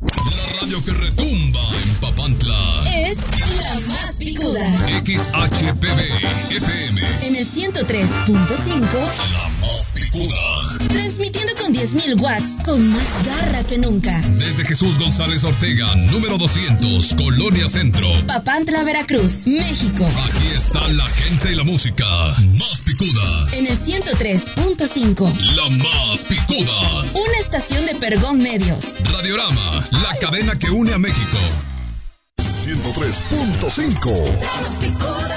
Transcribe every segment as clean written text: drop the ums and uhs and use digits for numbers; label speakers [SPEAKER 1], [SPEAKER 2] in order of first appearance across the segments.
[SPEAKER 1] La radio que retumba en Papantla
[SPEAKER 2] es la más picuda.
[SPEAKER 1] XHPB FM
[SPEAKER 2] en el 103.5.
[SPEAKER 1] La más picuda.
[SPEAKER 2] Transmitiendo con 10.000 watts, con más garra que nunca.
[SPEAKER 1] Desde Jesús González Ortega, número 200, Colonia Centro,
[SPEAKER 2] Papantla, Veracruz, México.
[SPEAKER 1] Aquí está la gente y la música más picuda.
[SPEAKER 2] En el 103.5.
[SPEAKER 1] La más picuda.
[SPEAKER 2] Una estación de Pergón Medios.
[SPEAKER 1] Radiorama, la cadena que une a México.
[SPEAKER 3] 103.5.
[SPEAKER 2] La más picuda.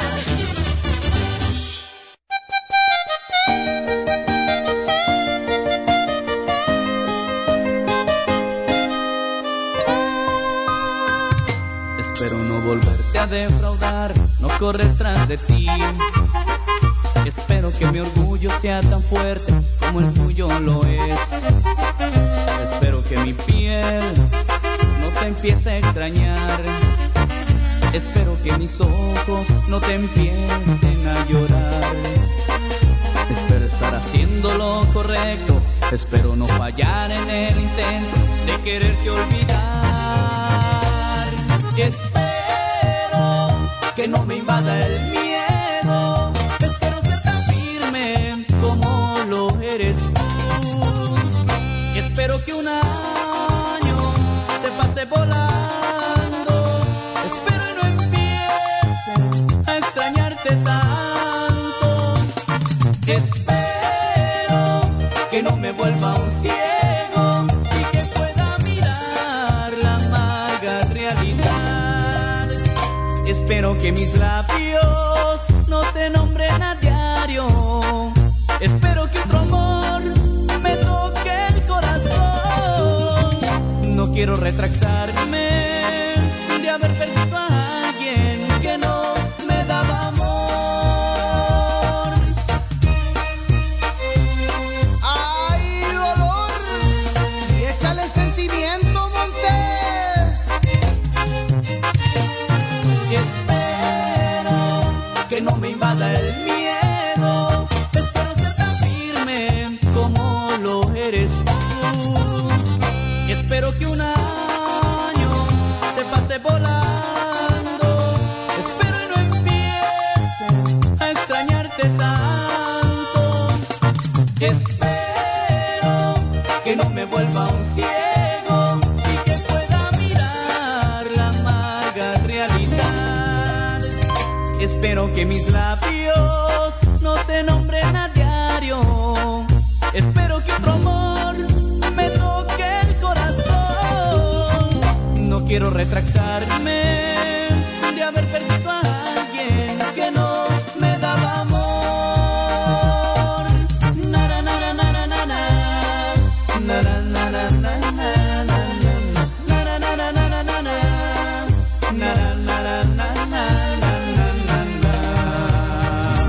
[SPEAKER 4] Espero no volverte a defraudar, no correr tras de ti. Espero que mi orgullo sea tan fuerte como el tuyo lo es. Espero que mi piel no te empiece a extrañar. Espero que mis ojos no te empiecen a llorar. Espero estar haciendo lo correcto. Espero no fallar en el intento de quererte olvidar. Y espero que no me invada el miedo. Espero ser tan firme como lo eres tú. Y espero que un año se pase volando. Espero y no empiece a extrañarte tanto. Espero que no me vuelva un ciego y que pueda mirar la amarga realidad. Espero que mis labios no te nombren a diario. Espero que otro amor me toque el corazón. No quiero retractarme de haber perdido a alguien que no me daba amor.
[SPEAKER 5] ¡Ay, dolor! Y échale sentimiento, Montes.
[SPEAKER 4] Y espero que no me invada el miedo. Espero ser tan firme como lo eres tú. Y espero que un año se pase volando. Espero y no empiece a extrañarte tanto. Espero que no me vuelva un ciego y que pueda mirar la amarga realidad. Espero que mis labios no te nombren a diario. Espero que otro amor me toque el corazón. No quiero retractarme de haber perdido a alguien que no me daba amor. Nara, nara, nara, nara. Nara, nara, nara, nara. Nara, nara, nara, nara. Nara, nara, nara, nara.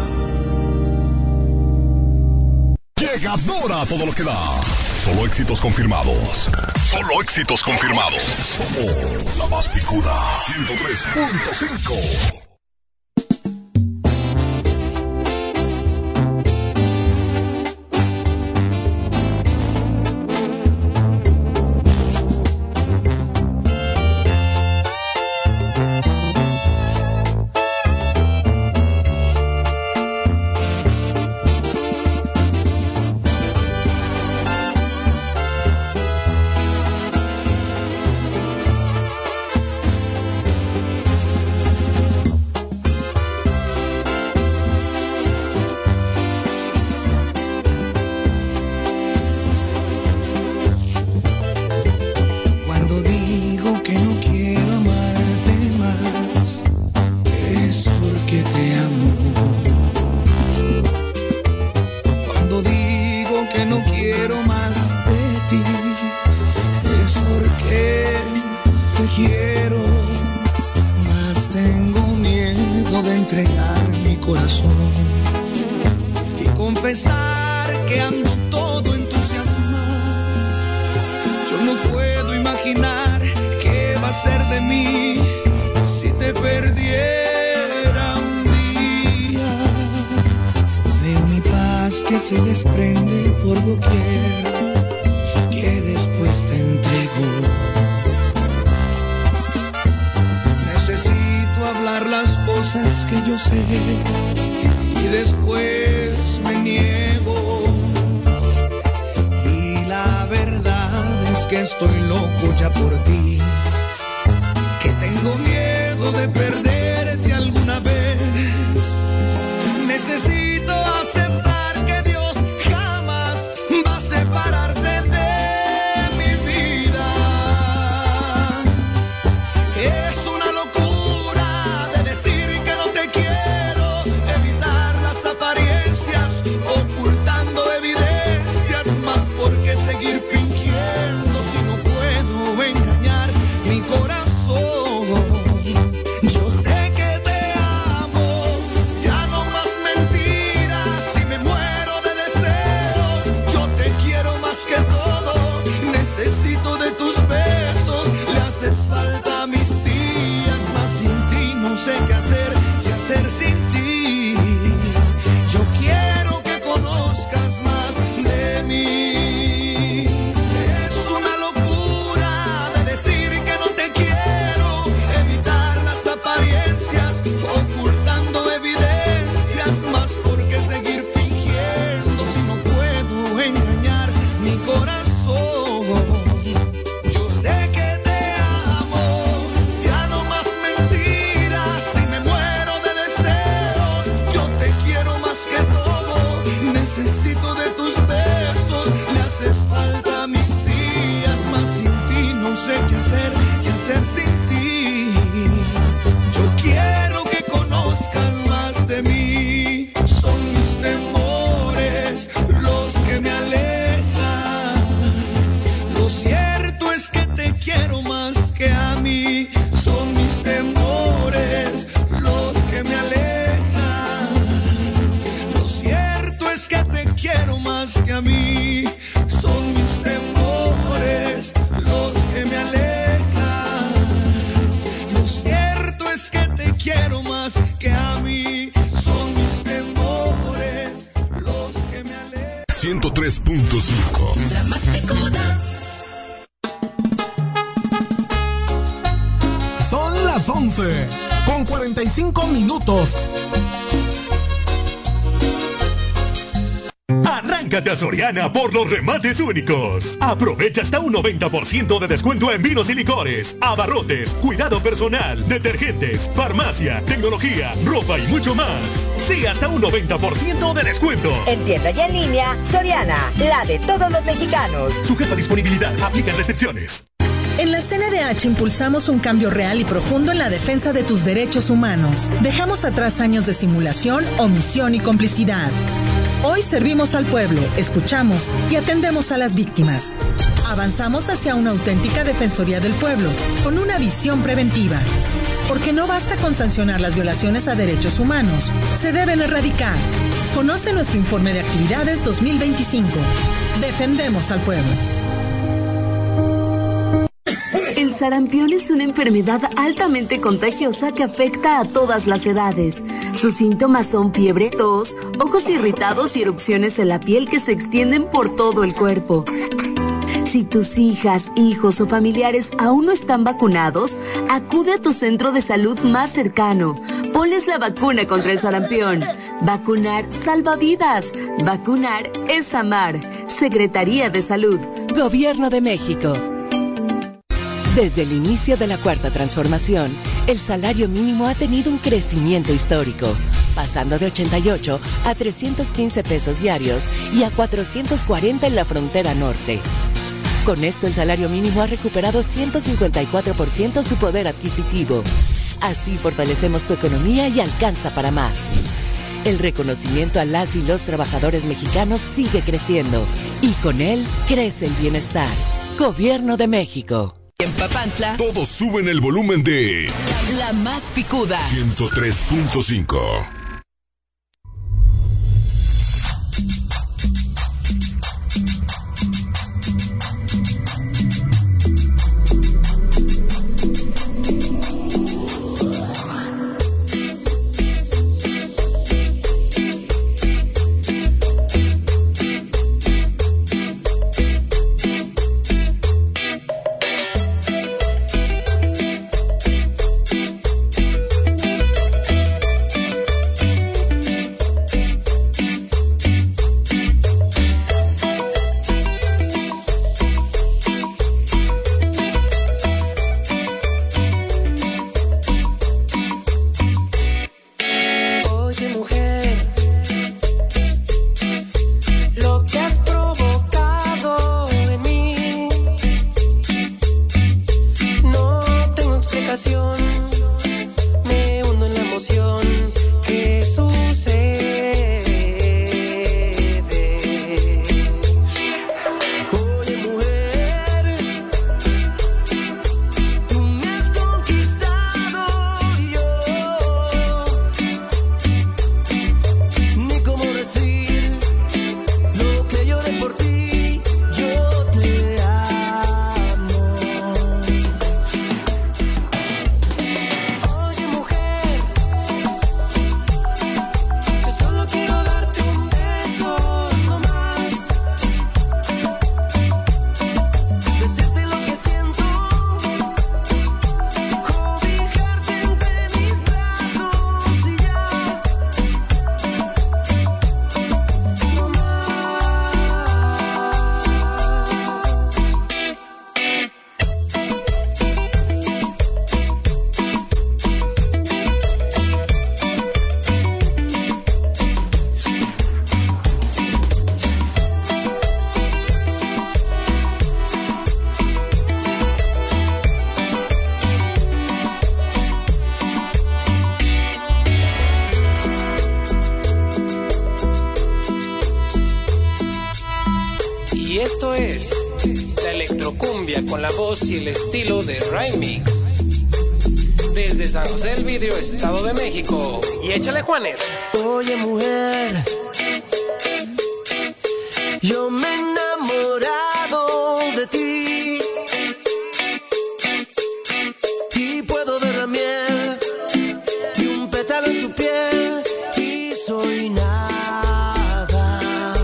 [SPEAKER 3] Llegadora a todo lo que da. Solo éxitos confirmados. Solo éxitos confirmados. Somos la más picuda. 103.5.
[SPEAKER 6] Cuando digo que no quiero amarte más, es porque te amo. Cuando digo que no quiero más de ti, es porque te quiero. Más tengo miedo de entregar mi corazón y confesar que ando todo entusiasmado. Yo no puedo imaginar qué va a ser de mí si te perdiera un día. Veo mi paz que se desprende por doquier, que después te entrego. cosas que yo sé y después me niego. Y la verdad es que estoy loco ya por ti, que tengo miedo de perderte alguna vez. Necesito aceptar que Dios jamás va a separarte de mi vida. Es una locura de decir que no te quiero, evitar las apariencias, ocultando evidencias, más porque seguir fingiendo si no puedo engañar mi corazón. Yo sé que te amo, ya no más mentiras, si me muero de deseos, yo te quiero más que todo, necesito de tus besos, le haces falta a mis días, más sin ti no sé qué hacer sin ti. Yo quiero que conozcas más de mí. Es una locura de decir que no te quiero, evitar las apariencias, ocultando evidencias, más porque seguir fingiendo si no puedo engañar mi corazón. Yo sé que te amo, ya no más mentiras, si me muero de deseos, yo te quiero más que todo, necesito de tus besos, me haces falta a mis días, más sin ti no sé qué hacer sin ti. Yo quiero que conozcas más de mí, son mis temores los que me alejan. Lo cierto es que te quiero más que a mí, son mis temores los que me alejan. Lo cierto es que te quiero más que a mí, son mis temores los que me alejan. Lo cierto es que te quiero más que a mí, son mis temores los que me alejan.
[SPEAKER 3] 103.5.
[SPEAKER 2] La más picuda.
[SPEAKER 7] Son las 11 con 45 minutos.
[SPEAKER 8] Arráncate a Soriana por los remates únicos. Aprovecha hasta un 90% de descuento en vinos y licores, abarrotes, cuidado personal, detergentes, farmacia, tecnología, ropa y mucho más. Sí, hasta un 90% de descuento.
[SPEAKER 9] En tienda y en línea, Soriana, la de todos los mexicanos.
[SPEAKER 8] Sujeta a disponibilidad, aplican restricciones.
[SPEAKER 10] En la CNDH impulsamos un cambio real y profundo en la defensa de tus derechos humanos. Dejamos atrás años de simulación, omisión y complicidad. Hoy servimos al pueblo, escuchamos y atendemos a las víctimas. Avanzamos hacia una auténtica defensoría del pueblo, con una visión preventiva. Porque no basta con sancionar las violaciones a derechos humanos, se deben erradicar. Conoce nuestro informe de actividades 2025. Defendemos al pueblo.
[SPEAKER 11] El sarampión es una enfermedad altamente contagiosa que afecta a todas las edades. Sus síntomas son fiebre, tos, ojos irritados y erupciones en la piel que se extienden por todo el cuerpo. Si tus hijas, hijos o familiares aún no están vacunados, acude a tu centro de salud más cercano. Ponles la vacuna contra el sarampión. Vacunar salva vidas. Vacunar es amar. Secretaría de Salud. Gobierno de México.
[SPEAKER 12] Desde el inicio de la Cuarta Transformación, el salario mínimo ha tenido un crecimiento histórico, pasando de 88 a 315 pesos diarios y a 440 en la frontera norte. Con esto, el salario mínimo ha recuperado 154% su poder adquisitivo. Así fortalecemos tu economía y alcanza para más. El reconocimiento a las y los trabajadores mexicanos sigue creciendo y con él crece el bienestar. Gobierno de México.
[SPEAKER 13] En Papantla,
[SPEAKER 3] todos suben el volumen de
[SPEAKER 13] La Más Picuda
[SPEAKER 3] 103.5.
[SPEAKER 14] habitación, me hundo en la emoción que sucede. Oye, mujer, tú me has conquistado y yo ni cómo decir lo que lloré por ti. Yo te amo. Oye, mujer, yo solo quiero darte un beso, no más. Decirte lo que siento, cobijarte entre mis brazos y ya. No más.
[SPEAKER 15] Y esto es la electrocumbia con la voz y el estilo de Remix. Desde San José del Vidrio, Estado de México. Y échale, Juanes.
[SPEAKER 14] Oye, mujer, yo me he enamorado de ti y puedo ver la miel y un pétalo en tu piel y soy nada.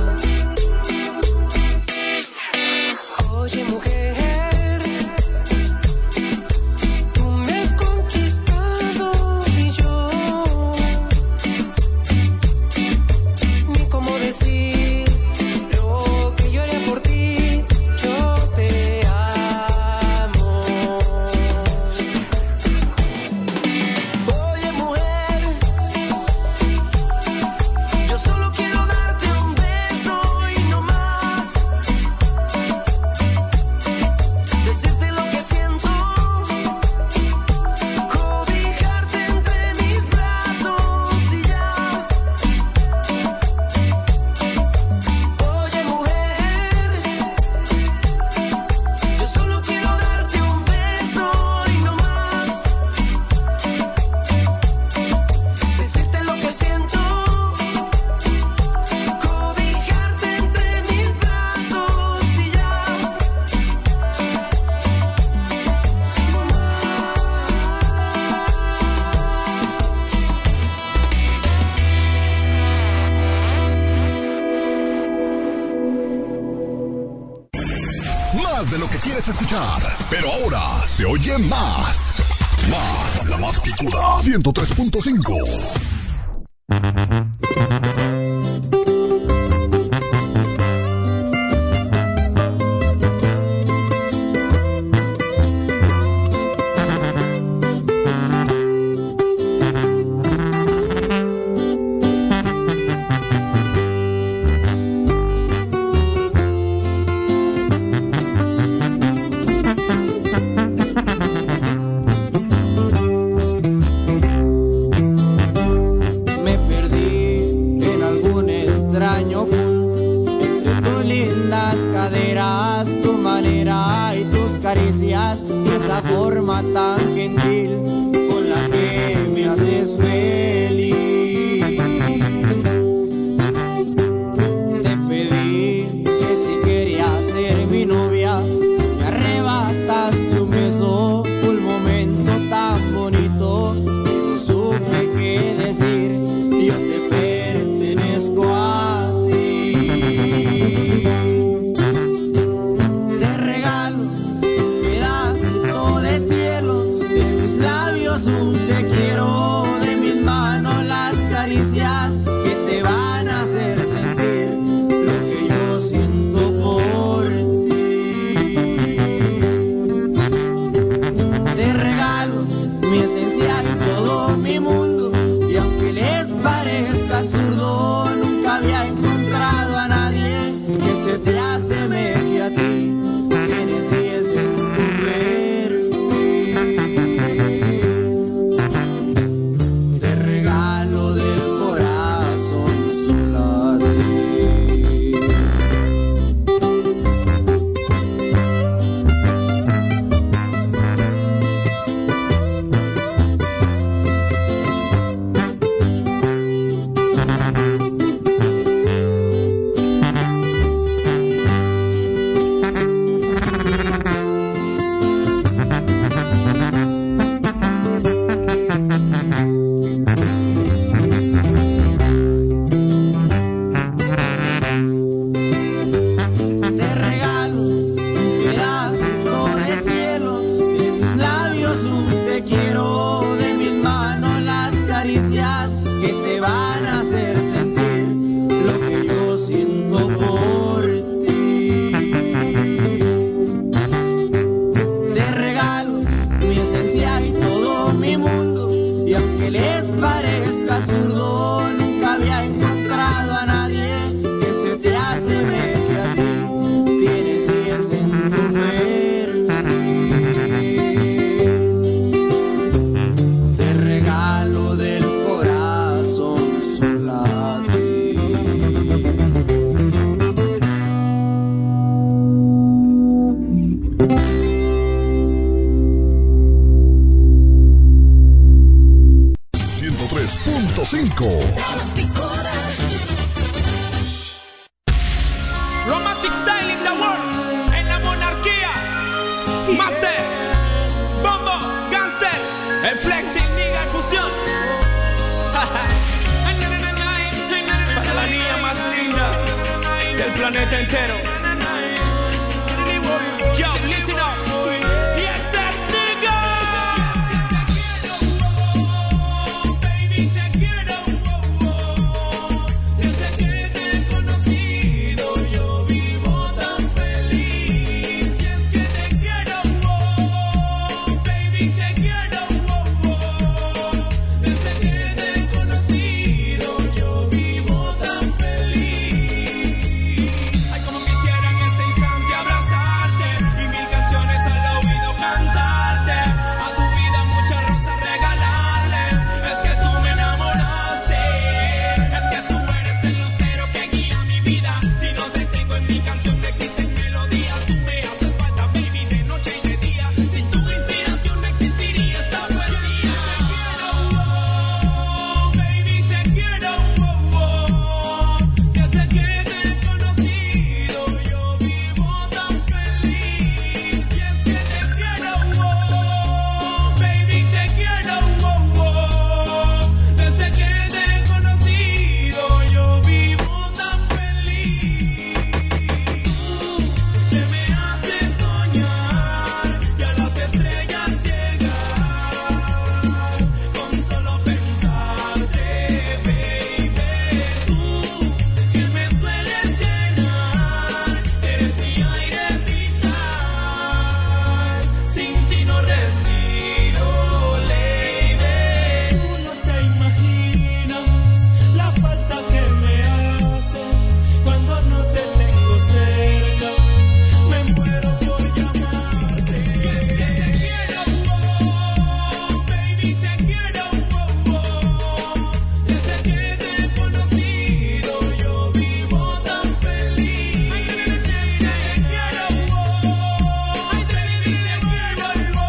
[SPEAKER 14] Oye, mujer, tú me has conquistado y yo ni cómo decir lo que yo haría por ti. Yo te amo. Oye, mujer, yo solo quiero darte un beso y no más. Decirte lo que siento, cobijarte entre mis brazos y ya. Oye, mujer, yo solo quiero darte un beso y no más. Decirte lo que siento, cobijarte entre mis brazos y ya.
[SPEAKER 3] Más de lo que quieres escuchar, pero ahora se oye más. Más, la más picuda. 103.5.
[SPEAKER 5] Me perdí en algún extraño punto entre tus lindas caderas, tu manera y tus caricias, y esa forma tan gentil con la que me haces feliz. Te pedí que si querías ser mi novia, me arrebataste un beso, un momento tan bonito que no supe qué decir. Yo te pertenezco a ti. Te regalo un pedacito de cielo de mis labios. regalo, mi esencia y todo mi mundo. Y aunque les parezca absurdo, nunca había encontrado a nadie que se te asemeje a ti. Tienes 10 en tu perfil. Te regalo del corazón solo a ti.
[SPEAKER 3] 103.5
[SPEAKER 16] Romantic style in the world, en la monarquía. Master, Bombo, Gangster, el Flexing, Niga, Fusión. Para la niña más linda del planeta entero. Yo, listen up. Yes, that's nigga. Baby, te quiero. Desde que te he conocido, yo vivo tan feliz. Y es que te quiero, baby, te quiero. Desde que te he conocido, yo vivo tan feliz. Ay, como quisiera en este instante abrazarte y mil canciones al oído cantarte. A tu vida muchas rosas regalarle. Es que tú me enamoraste. Es que tú eres el lucero que guía mi vida. Si no te tengo en mi canción no existen melodías. Tú me haces falta, baby, de noche y de día. Sin tu inspiración no existiría esta poesía. Baby, te quiero. Desde que te he conocido, yo vivo tan feliz. Y es que te quiero, baby, te quiero. Desde que te he conocido, yo vivo tan feliz. Que me haces soñar y a las estrellas llegar. Con solo pensarte, baby. Tú que me sueles llenar, eres mi aire vital. Sin ti no respiro, lady. Tú no te imaginas la falta que me haces cuando no te tengo cerca. Me muero por llamarte. Te quiero, baby, te quiero. Desde que te he conocido, yo vivo tan feliz. Ay, baby, te quiero. Ay, baby, te quiero.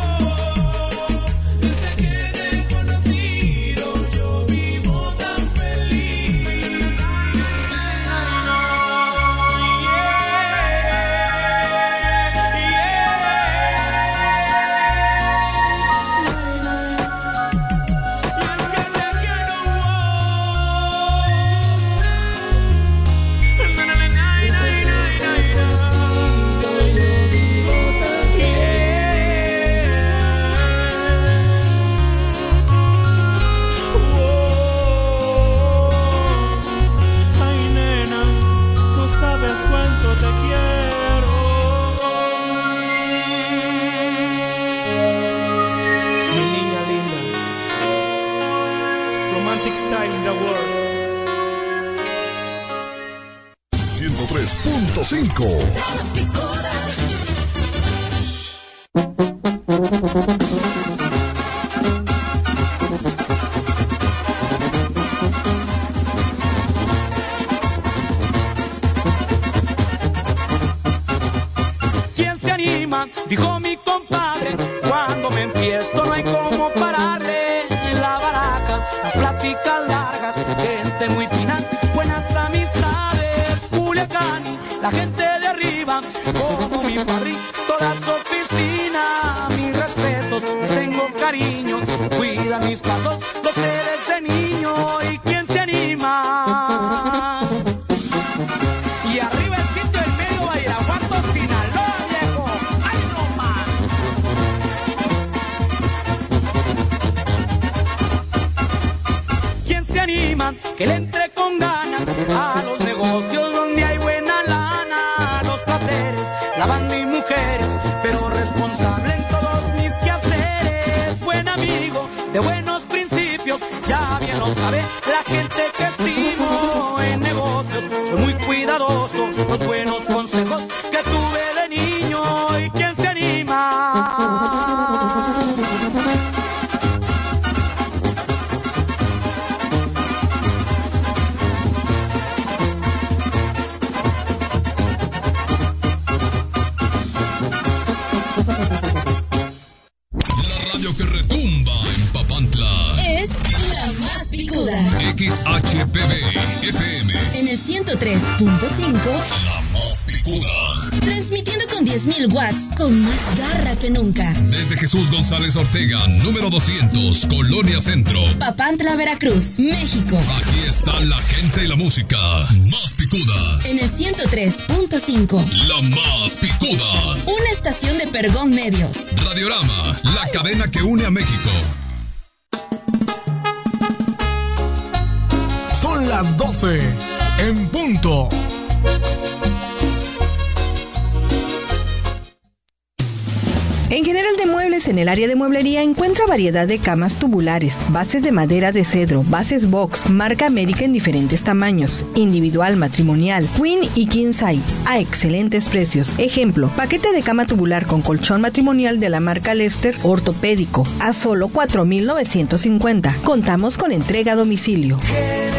[SPEAKER 16] Desde que te he conocido, yo vivo tan feliz. Ay, nena, tú sabes cuánto te quiero. Mi niña linda. Romantic style in the world.
[SPEAKER 3] 103.5
[SPEAKER 16] ¿Quién se anima? Dijo mi compadre. Cuando me enfiesto no hay cómo pararle. En la baraca, las pláticas largas, gente muy fina, buenas amistades. Culiacán y la gente de arriba, como mi padre, toda su oficina. Mis respetos, les tengo cariño, cuidan mis pasos, los sé desde niño. ¿Y quién se anima? Y arriba el sitio del medio, Badiraguato, Sinaloa, viejo. ¡Ay, no más! ¿Quién se anima? Que le entre con ganas a los negocios donde hay buena lana. Los placeres, lavando y mujeres, pero responsable en todos mis de buenos principios, ya bien lo sabe la gente que estimo en negocios. Soy muy cuidadoso, los buenos consejos que tuve de niño y quién se anima.
[SPEAKER 1] Que retumba en Papantla
[SPEAKER 2] es la más picuda.
[SPEAKER 1] XHPB FM
[SPEAKER 2] en el 103.5.
[SPEAKER 1] La más picuda.
[SPEAKER 2] Transmitiendo con 10.000 watts con más garra que nunca.
[SPEAKER 1] Desde Jesús González Ortega, número 200, Colonia Centro,
[SPEAKER 2] Papantla, Veracruz, México.
[SPEAKER 1] Aquí está la gente y la música más picuda.
[SPEAKER 2] En el 103.5.
[SPEAKER 1] La más picuda.
[SPEAKER 2] Una estación de Pergón Medios.
[SPEAKER 1] Radiorama, la cadena que une a México.
[SPEAKER 7] Son las 12 en punto.
[SPEAKER 17] En General de Muebles, en el área de mueblería, encuentra variedad de camas tubulares, bases de madera de cedro, bases box, marca América en diferentes tamaños, individual, matrimonial, queen y king size, a excelentes precios. Ejemplo, paquete de cama tubular con colchón matrimonial de la marca Lester, ortopédico, a solo $4,950. Contamos con entrega a domicilio.